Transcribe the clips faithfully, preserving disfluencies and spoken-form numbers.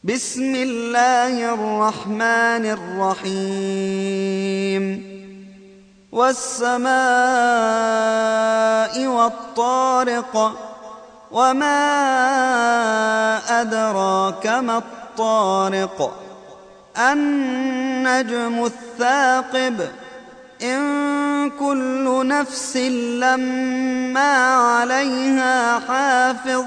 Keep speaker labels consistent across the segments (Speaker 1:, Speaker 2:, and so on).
Speaker 1: بسم الله الرحمن الرحيم والسماء والطارق وما أدراك ما الطارق النجم الثاقب إن كل نفس لما عليها حافظ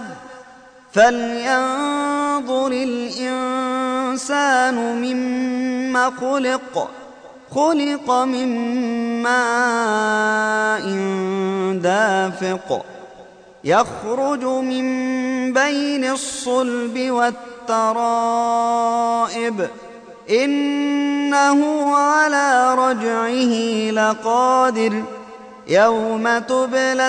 Speaker 1: فلينظر الإنسان مما خلق خلق من ماء دافق يخرج من بين الصلب والترائب إنه على رجعه لقادر يوم تبلى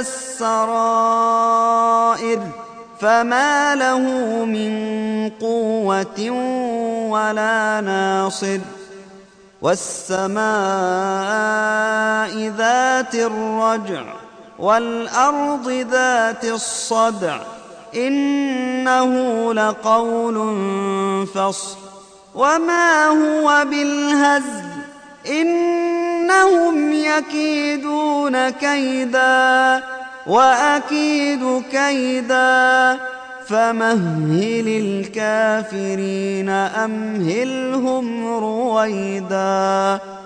Speaker 1: السرائر فما له من قوة ولا ناصر والسماء ذات الرجع والأرض ذات الصدع إنه لقول فصل وما هو بالهزل إنهم يكيدون كيدا وأكيد كيدا فمهل الكافرين أمهلهم رويدا.